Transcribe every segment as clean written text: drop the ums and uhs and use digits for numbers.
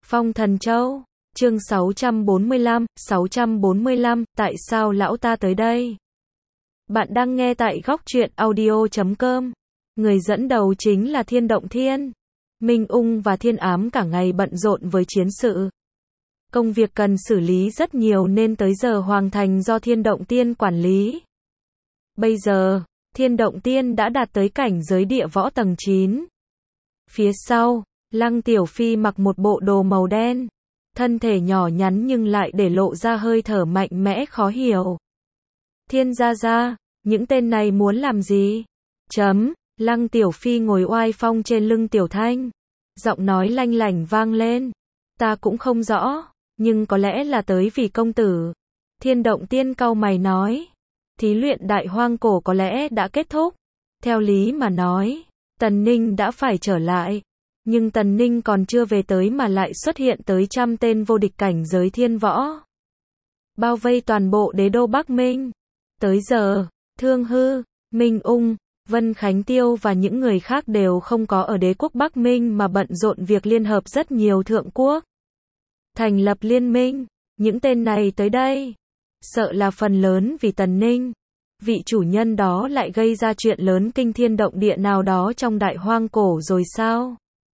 Phong Thần Châu, chương 645, tại sao lão ta tới đây? Bạn đang nghe tại góc truyện audio.com. Người dẫn đầu chính là Thiên Động Thiên. Minh Ung và Thiên Ám cả ngày bận rộn với chiến sự. Công việc cần xử lý rất nhiều nên tới giờ Hoàng Thành do Thiên Động Tiên quản lý. Bây giờ, Thiên Động Tiên đã đạt tới cảnh giới địa võ tầng 9. Phía sau, Lăng Tiểu Phi mặc một bộ đồ màu đen. Thân thể nhỏ nhắn nhưng lại để lộ ra hơi thở mạnh mẽ khó hiểu. Thiên gia gia, những tên này muốn làm gì? Lăng Tiểu Phi ngồi oai phong trên lưng Tiểu Thanh. Giọng nói lanh lảnh vang lên. Ta cũng không rõ, nhưng có lẽ là tới vì công tử. Thiên Động Tiên cau mày nói. Thí luyện Đại Hoang Cổ có lẽ đã kết thúc. Theo lý mà nói, Tần Ninh đã phải trở lại. Nhưng Tần Ninh còn chưa về tới mà lại xuất hiện tới 100 tên vô địch cảnh giới thiên võ. Bao vây toàn bộ đế đô Bắc Minh. Tới giờ, Thương Hư, Minh Ung, Vân Khánh Tiêu và những người khác đều không có ở đế quốc Bắc Minh mà bận rộn việc liên hợp rất nhiều thượng quốc. Thành lập liên minh, những tên này tới đây. Sợ là phần lớn vì Tần Ninh. Vị chủ nhân đó lại gây ra chuyện lớn kinh thiên động địa nào đó trong Đại Hoang Cổ rồi sao?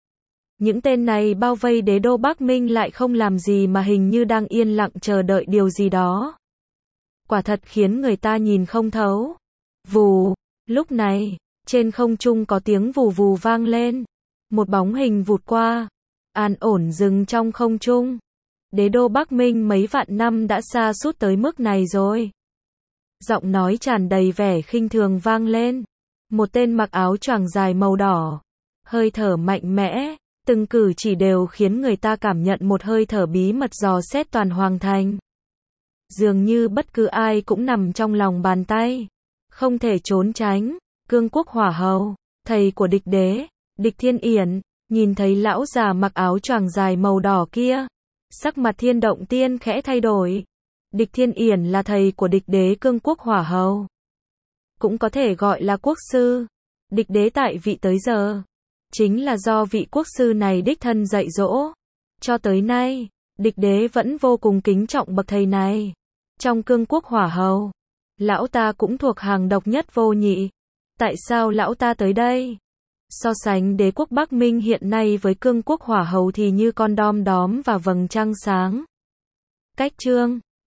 Những tên này bao vây đế đô Bắc Minh lại không làm gì mà hình như đang yên lặng chờ đợi điều gì đó. Quả thật khiến người ta nhìn không thấu. Vù, lúc này, trên không trung có tiếng vù vù vang lên. Một bóng hình vụt qua, an ổn dừng trong không trung. Đế đô Bắc Minh mấy vạn năm đã sa sút tới mức này rồi. Giọng nói tràn đầy vẻ khinh thường vang lên. Một tên mặc áo choàng dài màu đỏ, hơi thở mạnh mẽ. Từng cử chỉ đều khiến người ta cảm nhận một hơi thở bí mật dò xét toàn Hoàng Thành. Dường như bất cứ ai cũng nằm trong lòng bàn tay. Không thể trốn tránh. Cương Quốc Hỏa Hầu, thầy của địch đế, Địch Thiên Yển, nhìn thấy lão già mặc áo choàng dài màu đỏ kia. Sắc mặt Thiên Động Tiên khẽ thay đổi. Địch Thiên Yển là thầy của địch đế Cương Quốc Hỏa Hầu. Cũng có thể gọi là quốc sư. Địch đế tại vị tới giờ. Chính là do vị quốc sư này đích thân dạy dỗ. Cho tới nay, địch đế vẫn vô cùng kính trọng bậc thầy này. Trong Cương Quốc Hỏa Hầu, lão ta cũng thuộc hàng độc nhất vô nhị. Tại sao lão ta tới đây? So sánh đế quốc Bắc Minh hiện nay với Cương Quốc Hỏa Hầu thì như con đom đóm và vầng trăng sáng. Cách chương